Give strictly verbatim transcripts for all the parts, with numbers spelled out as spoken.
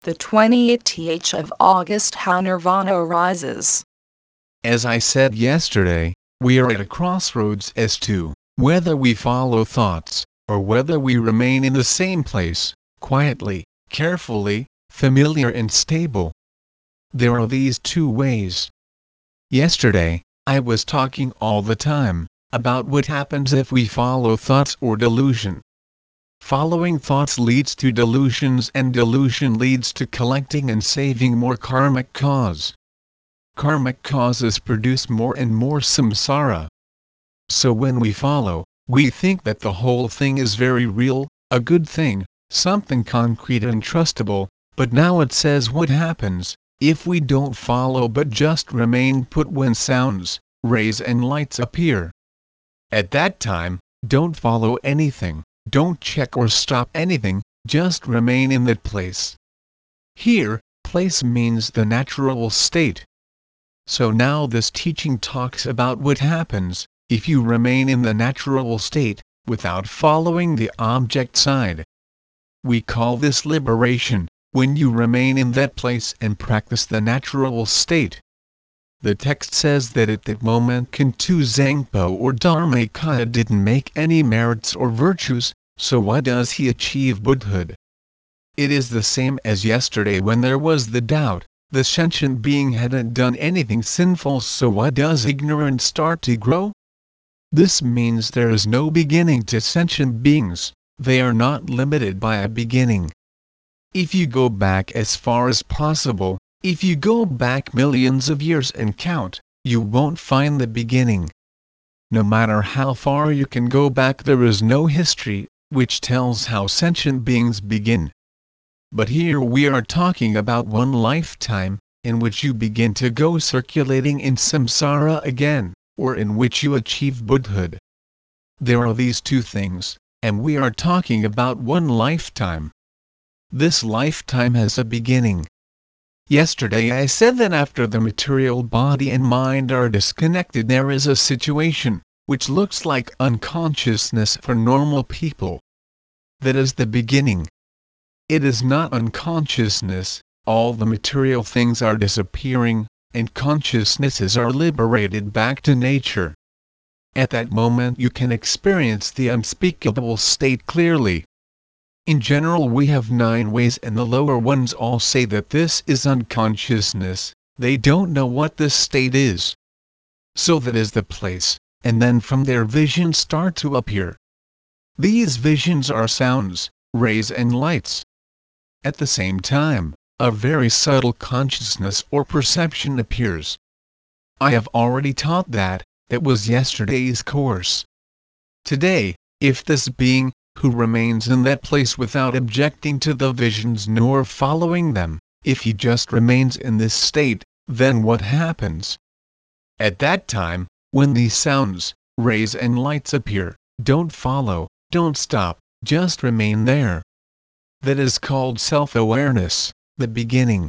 the twentieth of August, how Nirvana arises. As I said yesterday, we are at a crossroads as to whether we follow thoughts, or whether we remain in the same place, quietly, carefully, familiar and stable. There are these two ways. Yesterday, I was talking all the time about what happens if we follow thoughts or delusion. Following thoughts leads to delusions, and delusion leads to collecting and saving more karmic cause. Karmic causes produce more and more samsara. So when we follow, we think that the whole thing is very real, a good thing, something concrete and trustable, but now it says what happens if we don't follow but just remain put when sounds, rays and lights appear. At that time, don't follow anything, don't check or stop anything, just remain in that place. Here, place means the natural state. So now this teaching talks about what happens if you remain in the natural state, without following the object side. We call this liberation, when you remain in that place and practice the natural state. The text says that at that moment Kuntu Zangpo or Dharmakaya didn't make any merits or virtues, so why does he achieve Buddhahood? It is the same as yesterday when there was the doubt, the sentient being hadn't done anything sinful, so why does ignorance start to grow? This means there is no beginning to sentient beings, they are not limited by a beginning. If you go back as far as possible, if you go back millions of years and count, you won't find the beginning. No matter how far you can go back, there is no history which tells how sentient beings begin. But here we are talking about one lifetime, in which you begin to go circulating in samsara again, or in which you achieve Buddhahood. There are these two things, and we are talking about one lifetime. This lifetime has a beginning. Yesterday I said that after the material body and mind are disconnected, there is a situation which looks like unconsciousness for normal people. That is the beginning. It is not unconsciousness, all the material things are disappearing, and consciousnesses are liberated back to nature. At that moment you can experience the unspeakable state clearly. In general we have nine ways, and the lower ones all say that this is unconsciousness, they don't know what this state is. So that is the place, and then from there visions start to appear. These visions are sounds, rays and lights. At the same time, a very subtle consciousness or perception appears. I have already taught that, that was yesterday's course. Today, if this being, who remains in that place without objecting to the visions nor following them, if he just remains in this state, then what happens? At that time, when these sounds, rays and lights appear, don't follow, don't stop, just remain there. That is called self-awareness, the beginning,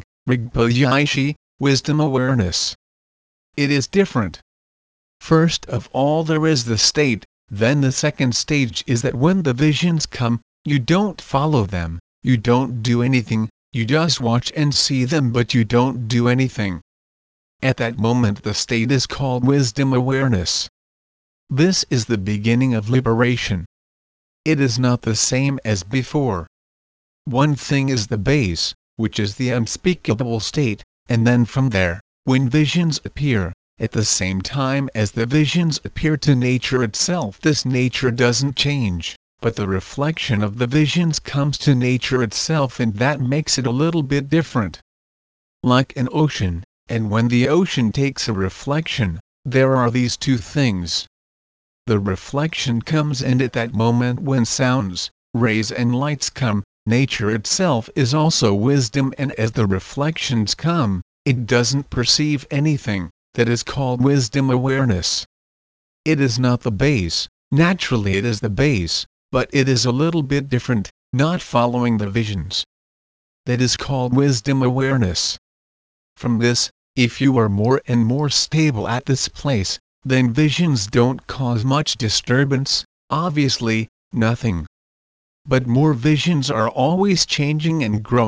Rigpa wisdom awareness. It is different. First of all there is the state, then the second stage is that when the visions come, you don't follow them, you don't do anything, you just watch and see them but you don't do anything. At that moment the state is called wisdom awareness. This is the beginning of liberation. It is not the same as before. One thing is the base, which is the unspeakable state, and then from there, when visions appear, at the same time as the visions appear to nature itself, this nature doesn't change, but the reflection of the visions comes to nature itself, and that makes it a little bit different. Like an ocean, and when the ocean takes a reflection, there are these two things. The reflection comes, and at that moment when sounds, rays and lights come, nature itself is also wisdom, and as the reflections come, it doesn't perceive anything. That is called wisdom awareness. It is not the base, naturally it is the base, but it is a little bit different, not following the visions. That is called wisdom awareness. From this, if you are more and more stable at this place, then visions don't cause much disturbance, obviously, nothing. But more visions are always changing and growing,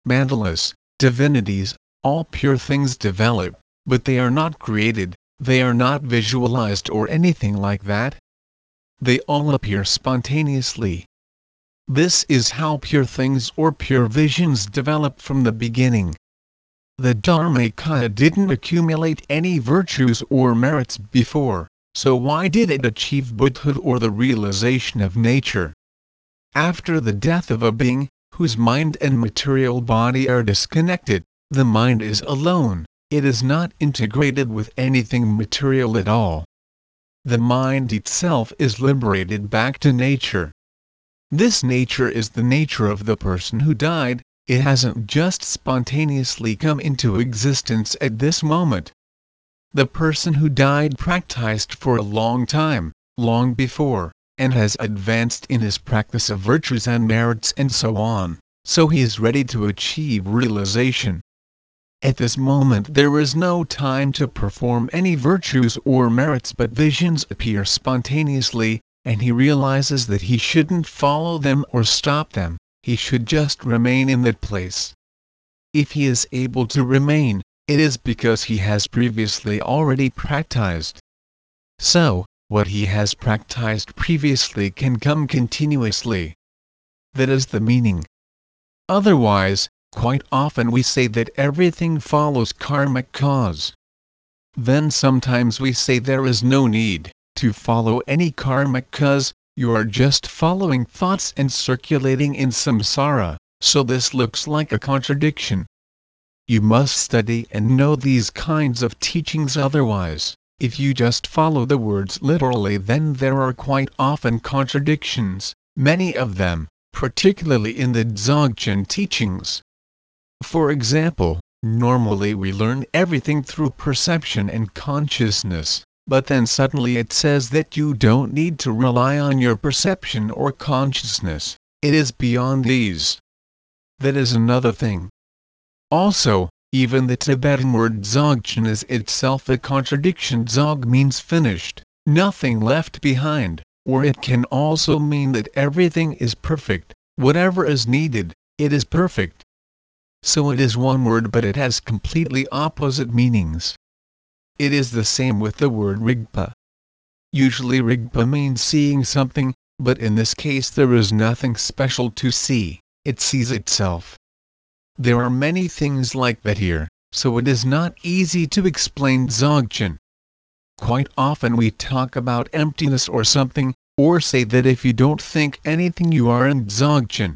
mandalas, divinities, all pure things develop, but they are not created, they are not visualized or anything like that. They all appear spontaneously. This is how pure things or pure visions develop from the beginning. The Dharmakaya didn't accumulate any virtues or merits before, so why did it achieve Buddhahood or the realization of nature? After the death of a being, whose mind and material body are disconnected, the mind is alone, it is not integrated with anything material at all. The mind itself is liberated back to nature. This nature is the nature of the person who died, it hasn't just spontaneously come into existence at this moment. The person who died practiced for a long time, long before, and has advanced in his practice of virtues and merits and so on, so he is ready to achieve realization. At this moment there is no time to perform any virtues or merits, but visions appear spontaneously, and he realizes that he shouldn't follow them or stop them, he should just remain in that place. If he is able to remain, it is because he has previously already practiced. So, what he has practiced previously can come continuously. That is the meaning. Otherwise, quite often we say that everything follows karmic cause. Then sometimes we say there is no need to follow any karmic cause, you are just following thoughts and circulating in samsara, so this looks like a contradiction. You must study and know these kinds of teachings, otherwise, if you just follow the words literally, then there are quite often contradictions, many of them, particularly in the Dzogchen teachings. For example, normally we learn everything through perception and consciousness, but then suddenly it says that you don't need to rely on your perception or consciousness, it is beyond these. That is another thing. Also, even the Tibetan word Dzogchen is itself a contradiction. Dzog means finished, nothing left behind, or it can also mean that everything is perfect, whatever is needed, it is perfect. So it is one word, but it has completely opposite meanings. It is the same with the word Rigpa. Usually Rigpa means seeing something, but in this case there is nothing special to see, it sees itself. There are many things like that here, so it is not easy to explain Dzogchen. Quite often we talk about emptiness or something, or say that if you don't think anything you are in Dzogchen.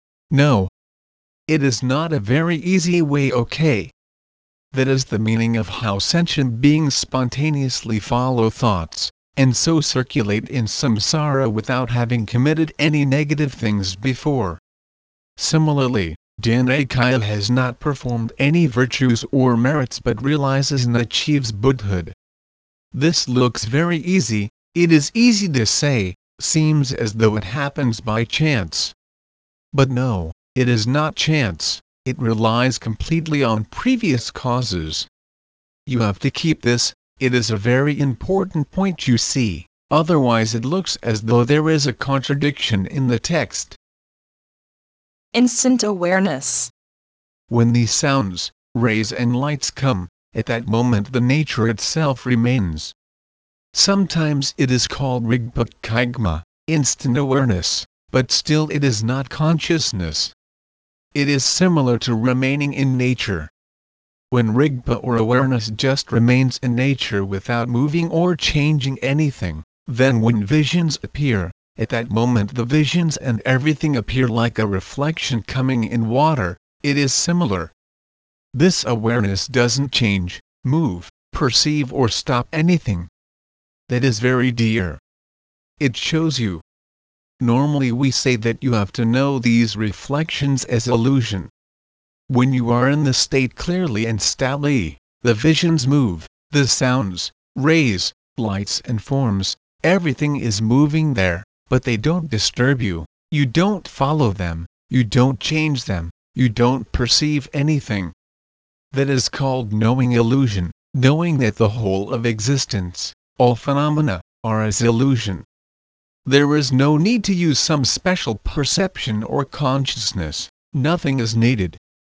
No. It is not a very easy way, okay? That is the meaning of how sentient beings spontaneously follow thoughts, and so circulate in samsara without having committed any negative things before. Similarly, Dharmakaya has not performed any virtues or merits but realizes and achieves Buddhahood. This looks very easy, it is easy to say, seems as though it happens by chance. But no, it is not chance, it relies completely on previous causes. You have to keep this, it is a very important point, you see, otherwise it looks as though there is a contradiction in the text. Instant awareness. When these sounds, rays and lights come, at that moment the nature itself remains. Sometimes it is called Rigpa Kaigma, instant awareness, but still it is not consciousness. It is similar to remaining in nature. When Rigpa or awareness just remains in nature without moving or changing anything, then when visions appear, at that moment the visions and everything appear like a reflection coming in water, it is similar. This awareness doesn't change, move, perceive or stop anything. That is very dear. It shows you. Normally we say that you have to know these reflections as illusion. When you are in the state clearly and stably, the visions move, the sounds, rays, lights and forms, everything is moving there, but they don't disturb you, you don't follow them, you don't change them, you don't perceive anything. That is called knowing illusion, knowing that the whole of existence, all phenomena, are as illusion. There is no need to use some special perception or consciousness, nothing is needed.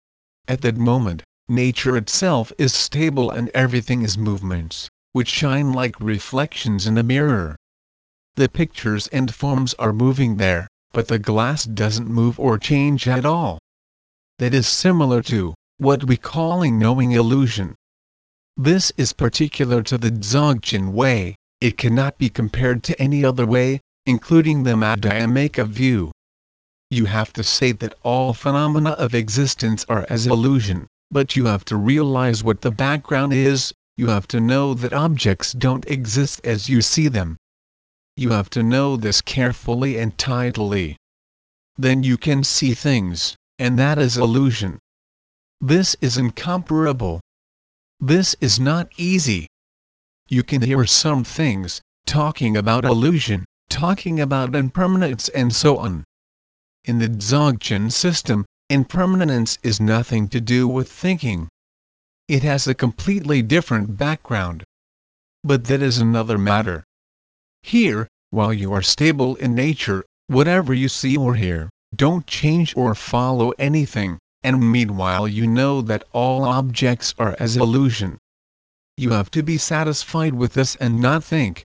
At that moment, nature itself is stable and everything is movements, which shine like reflections in a mirror. The pictures and forms are moving there, but the glass doesn't move or change at all. That is similar to what we calling knowing illusion. This is particular to the Dzogchen way. It cannot be compared to any other way, including the Madhyamaka view. You have to say that all phenomena of existence are as illusion, but you have to realize what the background is. You have to know that objects don't exist as you see them. You have to know this carefully and tidily. Then you can see things, and that is illusion. This is incomparable. This is not easy. You can hear some things, talking about illusion, talking about impermanence and so on. In the Dzogchen system, impermanence is nothing to do with thinking. It has a completely different background. But that is another matter. Here, while you are stable in nature, whatever you see or hear, don't change or follow anything, and meanwhile you know that all objects are as illusion. You have to be satisfied with this and not think.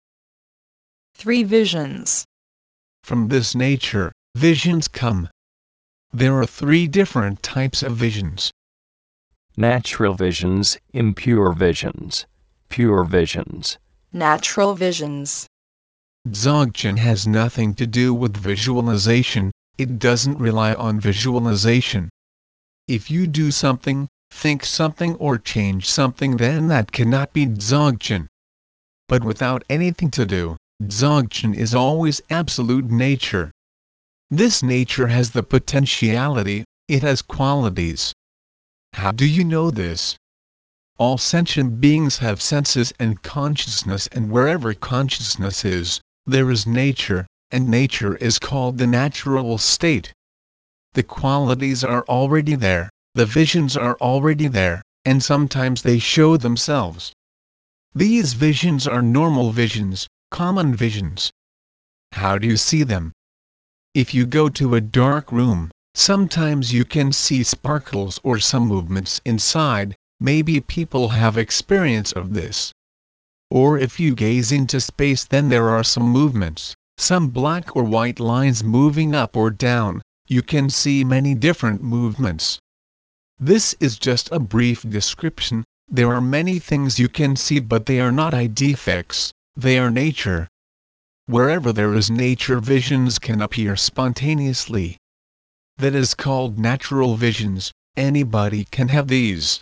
Three visions. From this nature, visions come. There are three different types of visions. Natural visions, impure visions, pure visions. Natural visions. Dzogchen has nothing to do with visualization, it doesn't rely on visualization. If you do something, think something or change something, then that cannot be Dzogchen. But without anything to do, Dzogchen is always absolute nature. This nature has the potentiality, it has qualities. How do you know this? All sentient beings have senses and consciousness, and wherever consciousness is, there is nature, and nature is called the natural state. The qualities are already there, the visions are already there, and sometimes they show themselves. These visions are normal visions, common visions. How do you see them? If you go to a dark room, sometimes you can see sparkles or some movements inside. Maybe people have experience of this. Or if you gaze into space, then there are some movements, some black or white lines moving up or down. You can see many different movements. This is just a brief description. There are many things you can see, but they are not eye-defects, they are nature. Wherever there is nature, visions can appear spontaneously. That is called natural visions. Anybody can have these.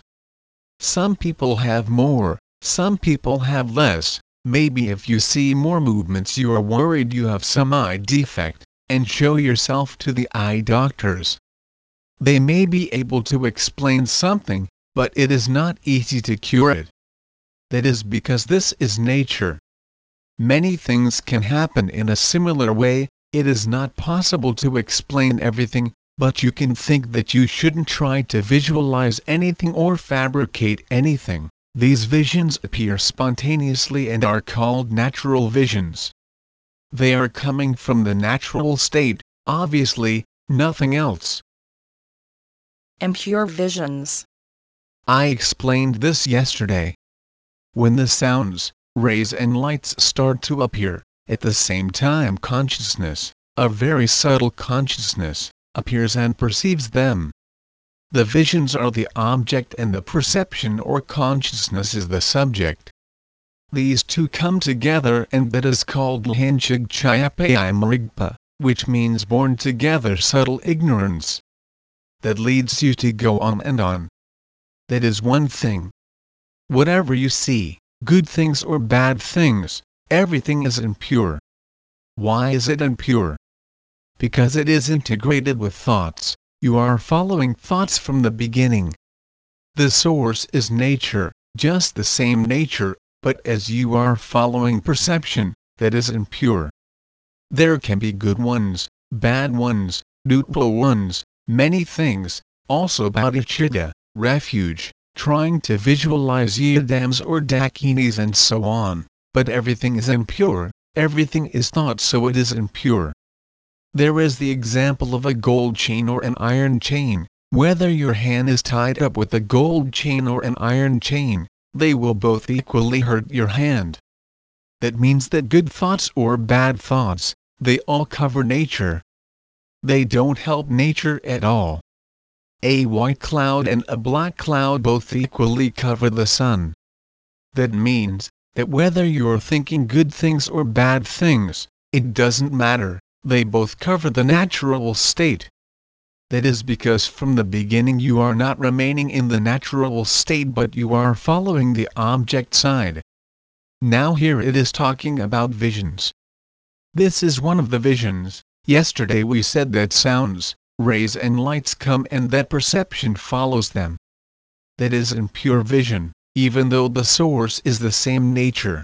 Some people have more, some people have less. Maybe if you see more movements you are worried you have some eye defect, and show yourself to the eye doctors. They may be able to explain something, but it is not easy to cure it. That is because this is nature. Many things can happen in a similar way. It is not possible to explain everything, but you can think that you shouldn't try to visualize anything or fabricate anything. These visions appear spontaneously and are called natural visions. They are coming from the natural state, obviously, nothing else. Impure visions. I explained this yesterday. When the sounds, rays and lights start to appear, at the same time consciousness, a very subtle consciousness, appears and perceives them. The visions are the object and the perception or consciousness is the subject. These two come together, and that is called Lhanchigchayapayamarigpa, which means born together subtle ignorance. That leads you to go on and on. That is one thing. Whatever you see, good things or bad things, everything is impure. Why is it impure? Because it is integrated with thoughts. You are following thoughts from the beginning. The source is nature, just the same nature, but as you are following perception, that is impure. There can be good ones, bad ones, neutral ones, many things, also bodhicitta, refuge, trying to visualize yidams or dakinis and so on, but everything is impure, everything is thought, so it is impure. There is the example of a gold chain or an iron chain. Whether your hand is tied up with a gold chain or an iron chain, they will both equally hurt your hand. That means that good thoughts or bad thoughts, they all cover nature. They don't help nature at all. A white cloud and a black cloud both equally cover the sun. That means that whether you're thinking good things or bad things, it doesn't matter, they both cover the natural state. That is because from the beginning you are not remaining in the natural state but you are following the object side. Now here it is talking about visions. This is one of the visions. Yesterday we said that sounds, rays and lights come and that perception follows them. That is in pure vision, even though the source is the same nature.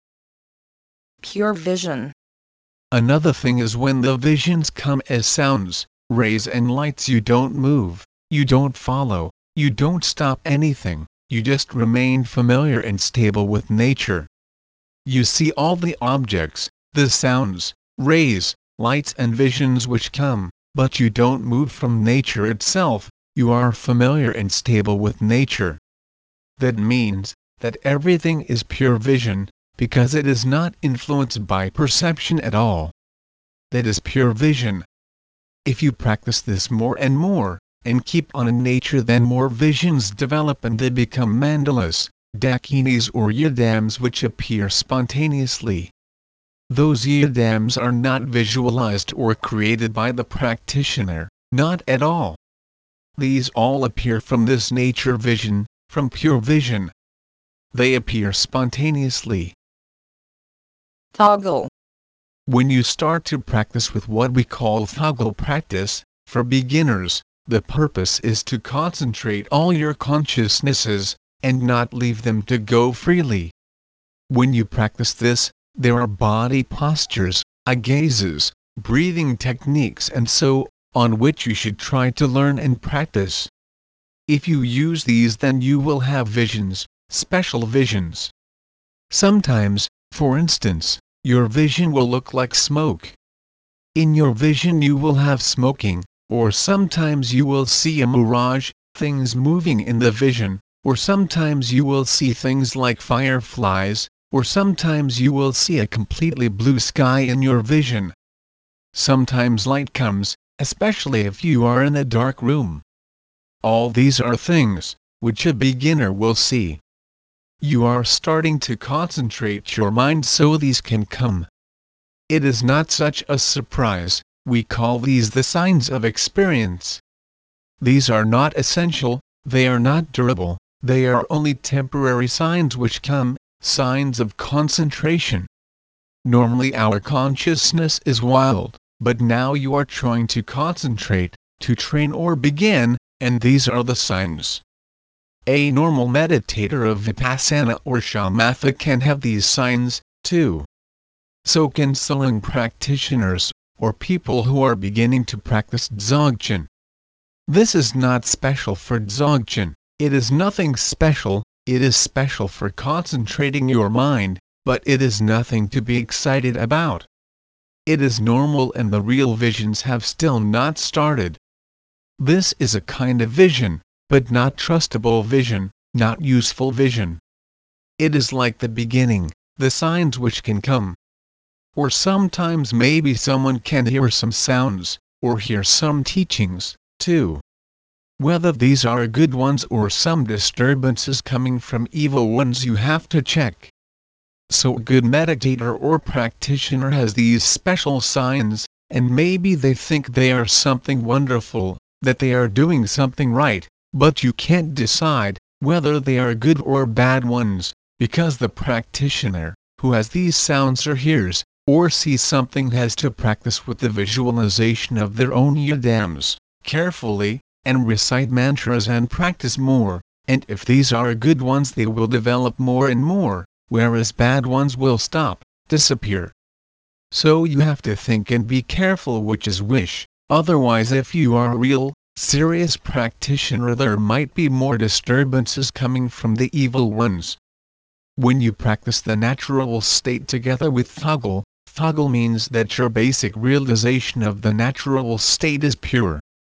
Pure vision. Another thing is when the visions come as sounds, rays and lights, you don't move, you don't follow, you don't stop anything, you just remain familiar and stable with nature. You see all the objects, the sounds, rays, lights and visions which come, but you don't move from nature itself, you are familiar and stable with nature. That means that everything is pure vision, because it is not influenced by perception at all. That is pure vision. If you practice this more and more, and keep on in nature, then more visions develop and they become mandalas, dakinis or yidams which appear spontaneously. Those yidams are not visualized or created by the practitioner, not at all. These all appear from this nature vision, from pure vision. They appear spontaneously. Toggle. When you start to practice with what we call toggle practice, for beginners, the purpose is to concentrate all your consciousnesses, and not leave them to go freely. When you practice this, there are body postures, eye gazes, breathing techniques and so on which you should try to learn and practice. If you use these, then you will have visions, special visions. Sometimes, for instance, your vision will look like smoke. In your vision you will have smoking, or sometimes you will see a mirage, things moving in the vision, or sometimes you will see things like fireflies, or sometimes you will see a completely blue sky in your vision. Sometimes light comes, especially if you are in a dark room. All these are things which a beginner will see. You are starting to concentrate your mind so these can come. It is not such a surprise, we call these the signs of experience. These are not essential, they are not durable, they are only temporary signs which come, signs of concentration. Normally our consciousness is wild, but now you are trying to concentrate, to train or begin, and these are the signs. A normal meditator of Vipassana or Shamatha can have these signs, too. So can Tsulung practitioners, or people who are beginning to practice Dzogchen. This is not special for Dzogchen, it is nothing special, it is special for concentrating your mind, but it is nothing to be excited about. It is normal and the real visions have still not started. This is a kind of vision, but not trustable vision, not useful vision. It is like the beginning, the signs which can come. Or sometimes maybe someone can hear some sounds, or hear some teachings, too. Whether these are good ones or some disturbances coming from evil ones, you have to check. So a good meditator or practitioner has these special signs, and maybe they think they are something wonderful, that they are doing something right, but you can't decide whether they are good or bad ones, because the practitioner, who has these sounds or hears, or sees something, has to practice with the visualization of their own yidams, carefully, and recite mantras and practice more, and if these are good ones they will develop more and more, whereas bad ones will stop, disappear. So you have to think and be careful which is which, otherwise if you are a real, serious practitioner there might be more disturbances coming from the evil ones. When you practice the natural state together with toggle, toggle means that your basic realization of the natural state is pure.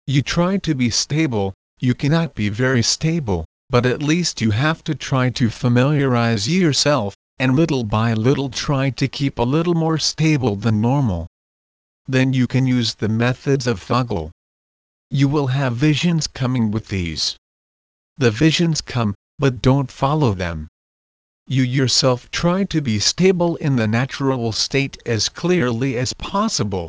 You try to be stable, you cannot be very stable, but at least you have to try to familiarize yourself, and little by little try to keep a little more stable than normal. Then you can use the methods of Thuggle. You will have visions coming with these. The visions come, but don't follow them. You yourself try to be stable in the natural state as clearly as possible.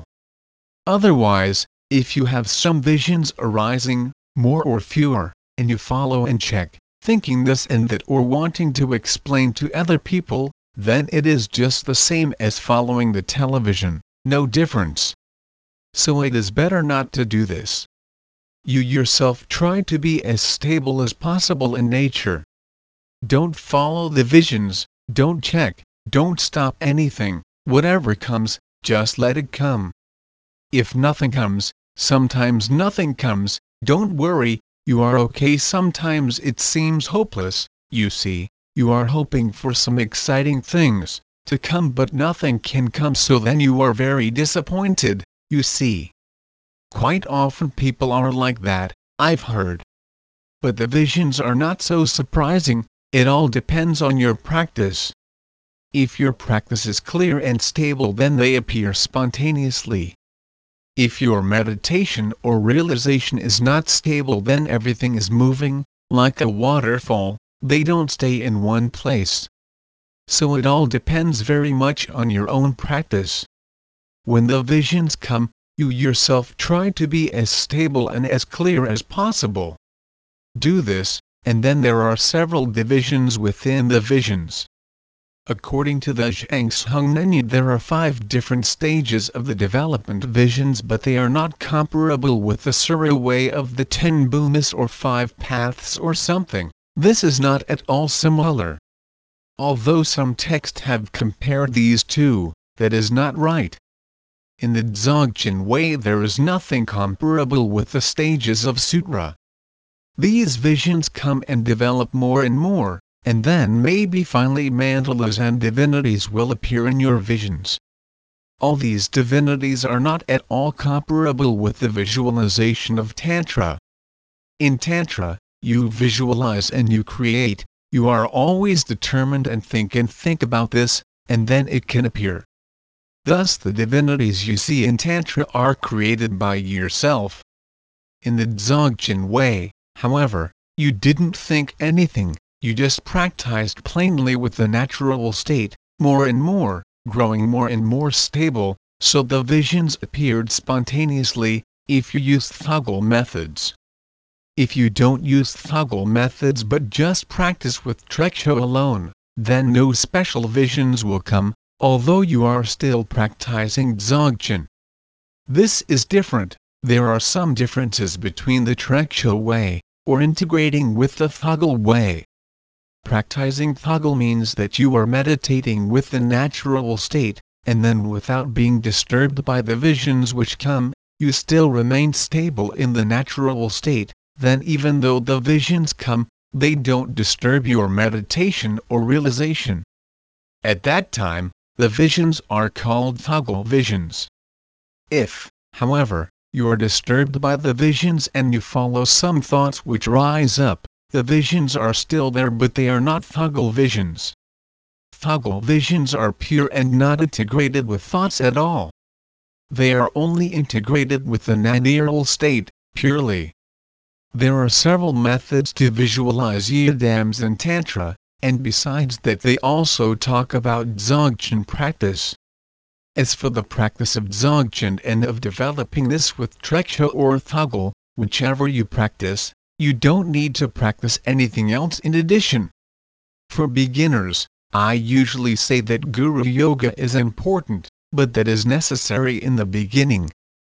Otherwise, if you have some visions arising, more or fewer, and you follow and check, thinking this and that or wanting to explain to other people, then it is just the same as following the television, no difference. So it is better not to do this. You yourself try to be as stable as possible in nature. Don't follow the visions, don't check, don't stop anything, whatever comes, just let it come. If nothing comes, sometimes nothing comes, don't worry, you are okay. Sometimes it seems hopeless, you see, you are hoping for some exciting things to come but nothing can come, so then you are very disappointed, you see. Quite often people are like that, I've heard. But the visions are not so surprising, it all depends on your practice. If your practice is clear and stable, then they appear spontaneously. If your meditation or realization is not stable, then everything is moving, like a waterfall, they don't stay in one place. So it all depends very much on your own practice. When the visions come, you yourself try to be as stable and as clear as possible. Do this, and then there are several divisions within the visions. According to the Zhang Sheng Nenyi, there are five different stages of the development of visions, but they are not comparable with the Sura way of the ten bhumis or five paths or something. This is not at all similar. Although some texts have compared these two, that is not right. In the Dzogchen way there is nothing comparable with the stages of Sutra. These visions come and develop more and more, and then maybe finally mandalas and divinities will appear in your visions. All these divinities are not at all comparable with the visualization of Tantra. In Tantra, you visualize and you create, you are always determined and think and think about this, and then it can appear. Thus the divinities you see in Tantra are created by yourself. In the Dzogchen way, however, you didn't think anything, you just practiced plainly with the natural state, more and more, growing more and more stable, so the visions appeared spontaneously, if you use Thuggle methods. If you don't use Thuggle methods but just practice with Treksho alone, then no special visions will come, although you are still practicing Dzogchen. This is different. There are some differences between the Treksho way, or integrating with the Thuggle way. Practicing Thuggle means that you are meditating with the natural state, and then without being disturbed by the visions which come, you still remain stable in the natural state. Then even though the visions come, they don't disturb your meditation or realization. At that time, the visions are called Thuggle visions. If, however, you are disturbed by the visions and you follow some thoughts which rise up, the visions are still there but they are not Thuggle visions. Thuggle visions are pure and not integrated with thoughts at all. They are only integrated with the natural state, purely. There are several methods to visualize yidams in Tantra, and besides that they also talk about Dzogchen practice. As for the practice of Dzogchen and of developing this with Treksho or Thuggle, whichever you practice, you don't need to practice anything else in addition. For beginners, I usually say that Guru Yoga is important, but that is necessary in the beginning.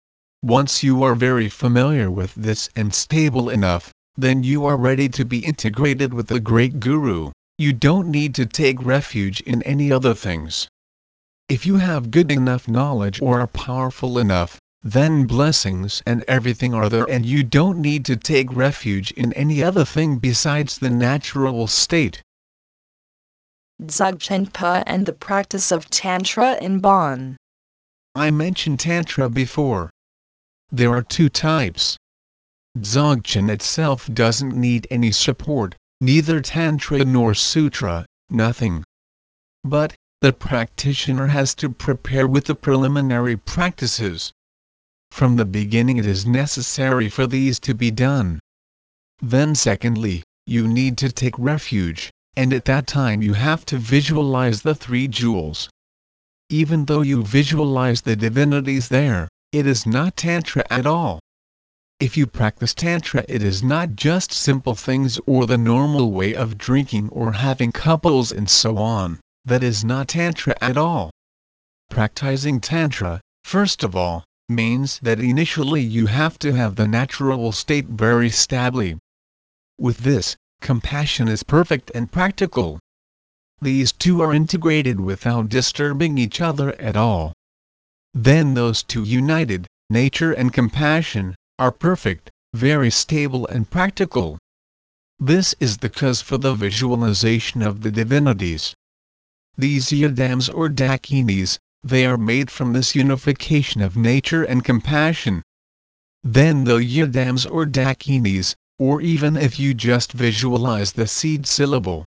Once you are very familiar with this and stable enough, then you are ready to be integrated with the great Guru. You don't need to take refuge in any other things. If you have good enough knowledge or are powerful enough, then blessings and everything are there and you don't need to take refuge in any other thing besides the natural state. Dzogchen and the practice of Tantra in Bonn. I mentioned Tantra before. There are two types. Dzogchen itself doesn't need any support, neither Tantra nor Sutra, nothing. But, the practitioner has to prepare with the preliminary practices. From the beginning it is necessary for these to be done. Then secondly, you need to take refuge, and at that time you have to visualize the three jewels. Even though you visualize the divinities there, it is not Tantra at all. If you practice Tantra, it is not just simple things or the normal way of drinking or having couples and so on. That is not Tantra at all. Practicing Tantra, first of all, means that initially you have to have the natural state very stably. With this, compassion is perfect and practical. These two are integrated without disturbing each other at all. Then those two united, nature and compassion, are perfect, very stable and practical. This is the cause for the visualization of the divinities. These yidams or dakinis, they are made from this unification of nature and compassion. Then the yidams or dakinis, or even if you just visualize the seed syllable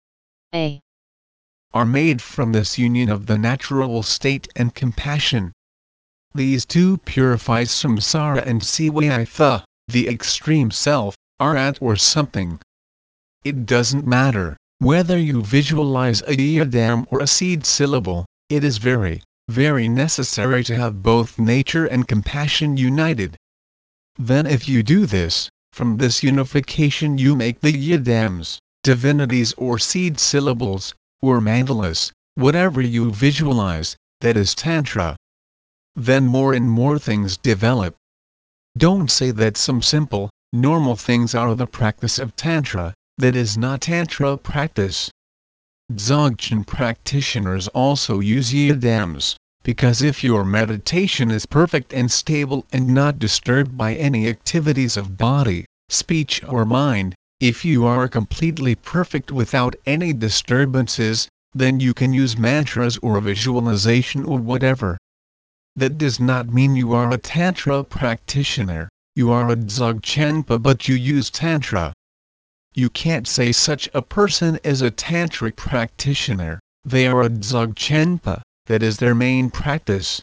A, are made from this union of the natural state and compassion. These two purify samsara and sivaitha, the extreme self, arat or something. It doesn't matter whether you visualize a yidam or a seed syllable, it is very, very necessary to have both nature and compassion united. Then if you do this, from this unification you make the yidams, divinities or seed syllables, or mandalas, whatever you visualize, that is Tantra. Then more and more things develop. Don't say that some simple, normal things are the practice of Tantra. That is not Tantra practice. Dzogchen practitioners also use yidams, because if your meditation is perfect and stable and not disturbed by any activities of body, speech or mind, if you are completely perfect without any disturbances, then you can use mantras or visualization or whatever. That does not mean you are a Tantra practitioner, you are a Dzogchenpa but you use Tantra. You can't say such a person is a Tantric practitioner, they are a Dzogchenpa, that is their main practice.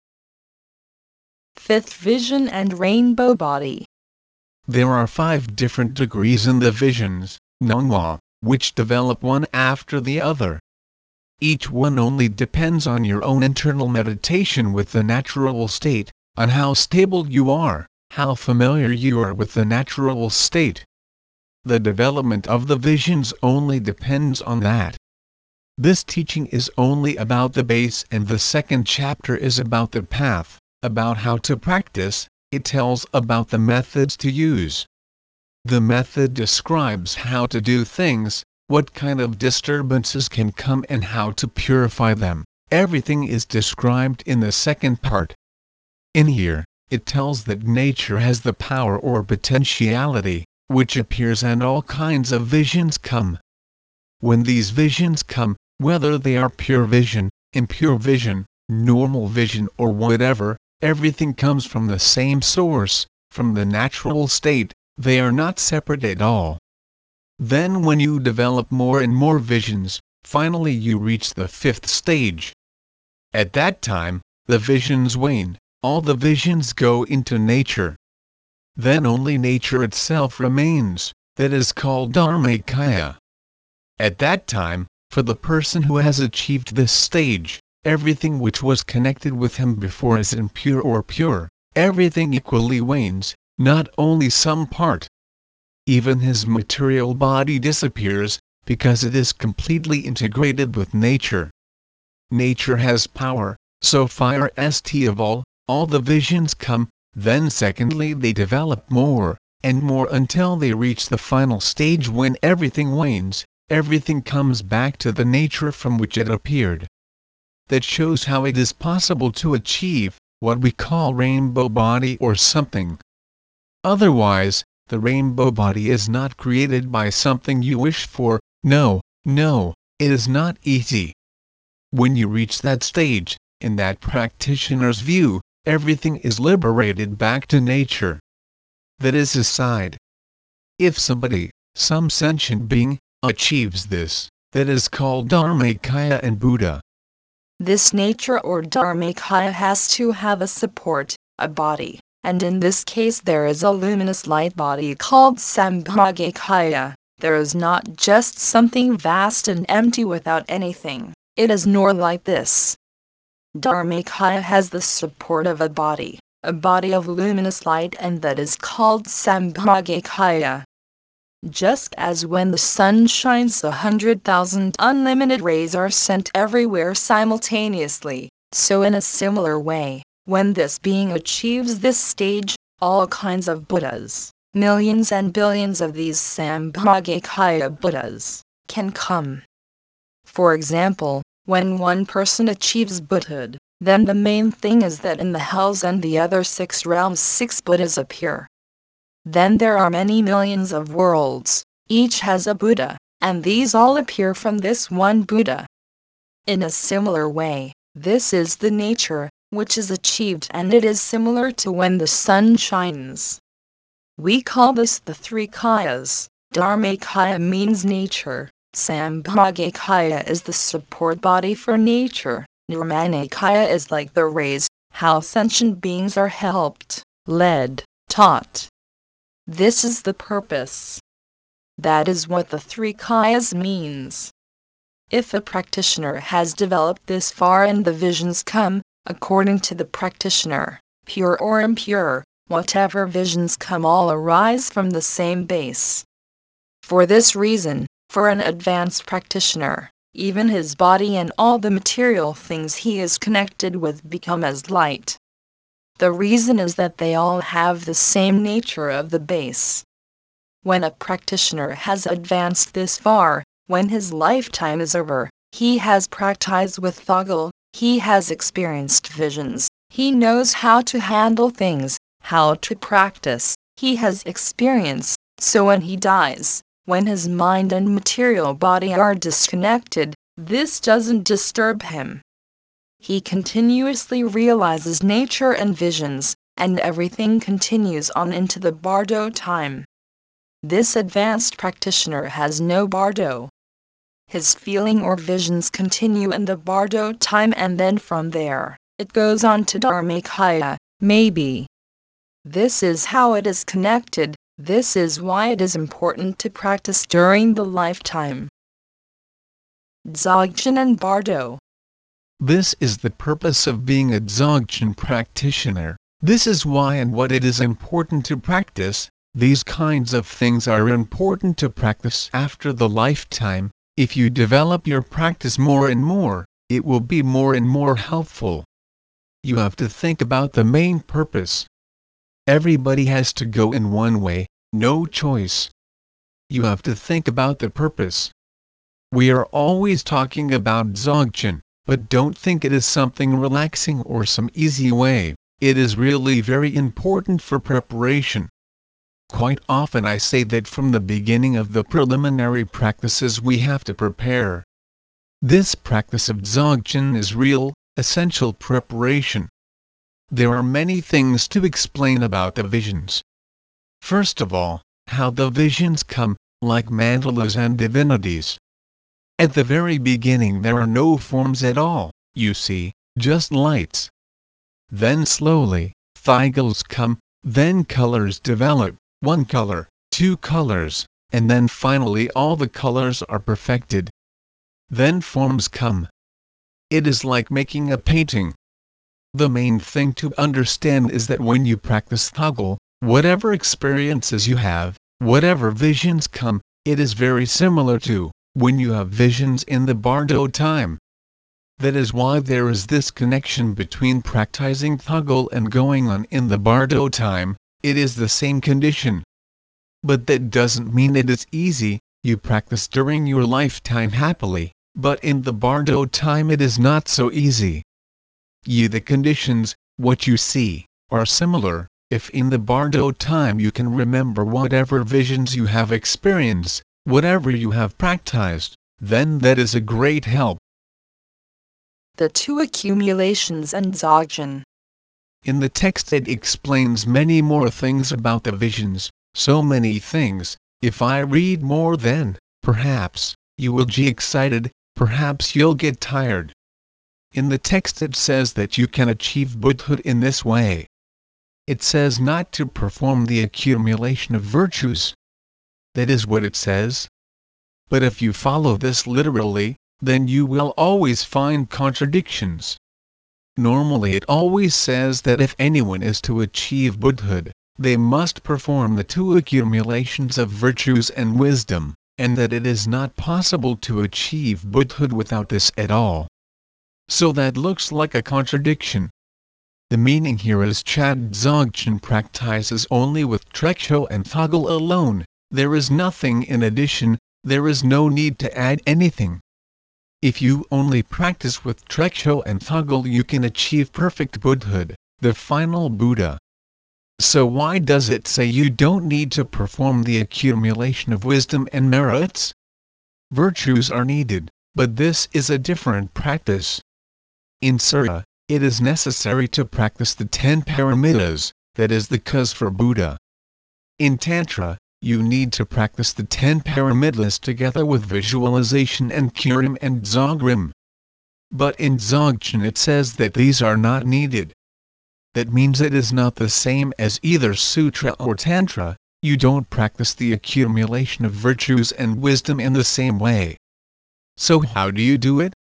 Fifth vision and rainbow body. There are five different degrees in the visions, Nongwa, which develop one after the other. Each one only depends on your own internal meditation with the natural state, on how stable you are, how familiar you are with the natural state. The development of the visions only depends on that. This teaching is only about the base and the second chapter is about the path, about how to practice, it tells about the methods to use. The method describes how to do things, what kind of disturbances can come and how to purify them. Everything is described in the second part. In here, it tells that nature has the power or potentiality, which appears and all kinds of visions come. When these visions come, whether they are pure vision, impure vision, normal vision or whatever, everything comes from the same source, from the natural state, they are not separate at all. Then when you develop more and more visions, finally you reach the fifth stage. At that time, the visions wane, all the visions go into nature. Then only nature itself remains, that is called Dharmakaya. At that time, for the person who has achieved this stage, everything which was connected with him before is impure or pure, everything equally wanes, not only some part. Even his material body disappears, because it is completely integrated with nature. Nature has power, so fire st of all, all the visions come, then secondly they develop more, and more until they reach the final stage when everything wanes, everything comes back to the nature from which it appeared. That shows how it is possible to achieve, what we call rainbow body or something. Otherwise, the rainbow body is not created by something you wish for, no, no, it is not easy. When you reach that stage, in that practitioner's view, everything is liberated back to nature. That is aside, If somebody, some sentient being, achieves this, that is called Dharmakaya and Buddha. This nature or Dharmakaya has to have a support, a body, and in this case there is a luminous light body called Sambhogakaya. There is not just something vast and empty without anything, it is nor like this. Dharmakaya has the support of a body, a body of luminous light, and that is called Sambhogakaya. Just as when the sun shines, a hundred thousand unlimited rays are sent everywhere simultaneously, so in a similar way, when this being achieves this stage, all kinds of Buddhas, millions and billions of these Sambhogakaya Buddhas, can come. For example, when one person achieves Buddhahood, then the main thing is that in the hells and the other six realms six Buddhas appear. Then there are many millions of worlds, each has a Buddha, and these all appear from this one Buddha. In a similar way, this is the nature, which is achieved, and it is similar to when the sun shines. We call this the three kayas. Dharmakaya means nature, Sambhogakaya is the support body for nature, Nirmanakaya is like the rays, how sentient beings are helped, led, taught. This is the purpose. That is what the three kayas means. If a practitioner has developed this far and the visions come, according to the practitioner, pure or impure, whatever visions come all arise from the same base. For this reason, for an advanced practitioner, even his body and all the material things he is connected with become as light. The reason is that they all have the same nature of the base. When a practitioner has advanced this far, when his lifetime is over, he has practiced with Thogul, he has experienced visions, he knows how to handle things, how to practice, he has experience, so when he dies, when his mind and material body are disconnected, this doesn't disturb him. He continuously realizes nature and visions, and everything continues on into the Bardo time. This advanced practitioner has no Bardo. His feeling or visions continue in the Bardo time, and then from there, it goes on to Dharmakaya, maybe. This is how it is connected, this is why it is important to practice during the lifetime. Dzogchen and Bardo. This is the purpose of being a Dzogchen practitioner. This is why and what it is important to practice. These kinds of things are important to practice after the lifetime. If you develop your practice more and more, it will be more and more helpful. You have to think about the main purpose. Everybody has to go in one way, no choice. You have to think about the purpose. We are always talking about Dzogchen, but don't think it is something relaxing or some easy way. It is really very important for preparation. Quite often I say that from the beginning of the preliminary practices we have to prepare. This practice of Dzogchen is real, essential preparation. There are many things to explain about the visions. First of all, how the visions come, like mandalas and divinities. At the very beginning there are no forms at all, you see, just lights. Then slowly, thigals come, then colors develop, one color, two colors, and then finally all the colors are perfected. Then forms come. It is like making a painting. The main thing to understand is that when you practice Thogul, whatever experiences you have, whatever visions come, it is very similar to when you have visions in the Bardo time. That is why there is this connection between practicing Thogul and going on in the Bardo time. It is the same condition. But that doesn't mean it is easy. You practice during your lifetime happily, but in the Bardo time it is not so easy. You the conditions, what you see, are similar. If in the Bardo time you can remember whatever visions you have experienced, whatever you have practiced, then that is a great help. The two accumulations and Dzogchen. In the text it explains many more things about the visions, so many things, If I read more, then, perhaps, you will get excited, perhaps you'll get tired. In the text it says that you can achieve Buddhahood in this way. It says not to perform the accumulation of virtues. That is what it says. But if you follow this literally, then you will always find contradictions. Normally it always says that if anyone is to achieve Buddhahood, they must perform the two accumulations of virtues and wisdom, and that it is not possible to achieve Buddhahood without this at all. So that looks like a contradiction. The meaning here is Chad Dzogchen practices only with Trekchö and Thögal alone, there is nothing in addition, there is no need to add anything. If you only practice with Trekchö and Thögal you can achieve perfect Buddhahood, the final Buddha. So why does it say you don't need to perform the accumulation of wisdom and merits? Virtues are needed, but this is a different practice. In Sura, it is necessary to practice the ten paramitas, that is the cause for Buddha. In Tantra, you need to practice the ten paramitas together with visualization and Kurim and Dzogrim. But in Dzogchen it says that these are not needed. That means it is not the same as either Sutra or Tantra, you don't practice the accumulation of virtues and wisdom in the same way. So how do you do it?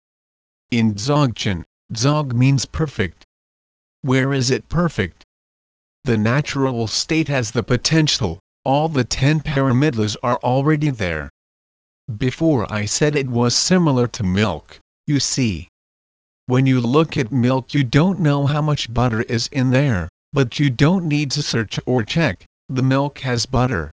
In Dzogchen, Dzog means perfect. Where is it perfect? The natural state has the potential, all the ten paramitas are already there. Before I said it was similar to milk, you see. When you look at milk you don't know how much butter is in there, but you don't need to search or check, the milk has butter.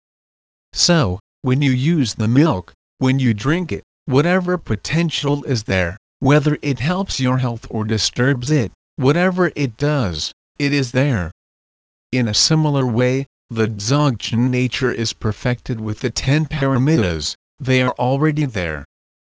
So, when you use the milk, when you drink it, whatever potential is there, whether it helps your health or disturbs it, whatever it does, it is there. In a similar way, the Dzogchen nature is perfected with the ten paramitas, they are already there.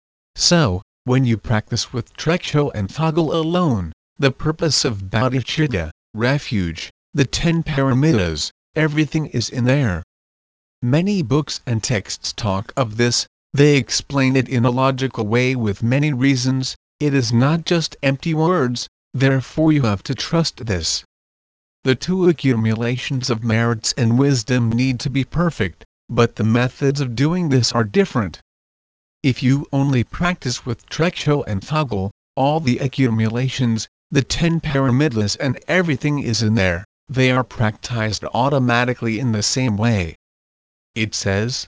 So, when you practice with Trekchö and Thögal alone, the purpose of bodhicitta, refuge, the ten paramitas, everything is in there. Many books and texts talk of this, they explain it in a logical way with many reasons, it is not just empty words, therefore you have to trust this. The two accumulations of merits and wisdom need to be perfect, but the methods of doing this are different. If you only practice with Trekchö and Thögal, all the accumulations, the ten paramitas and everything is in there, they are practiced automatically in the same way. It says,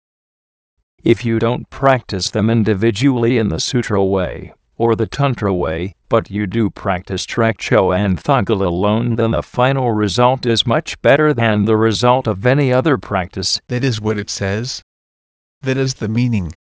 if you don't practice them individually in the Sutra way, or the Tantra way, but you do practice Trekchö and Thögal alone, then the final result is much better than the result of any other practice. That is what it says. That is the meaning.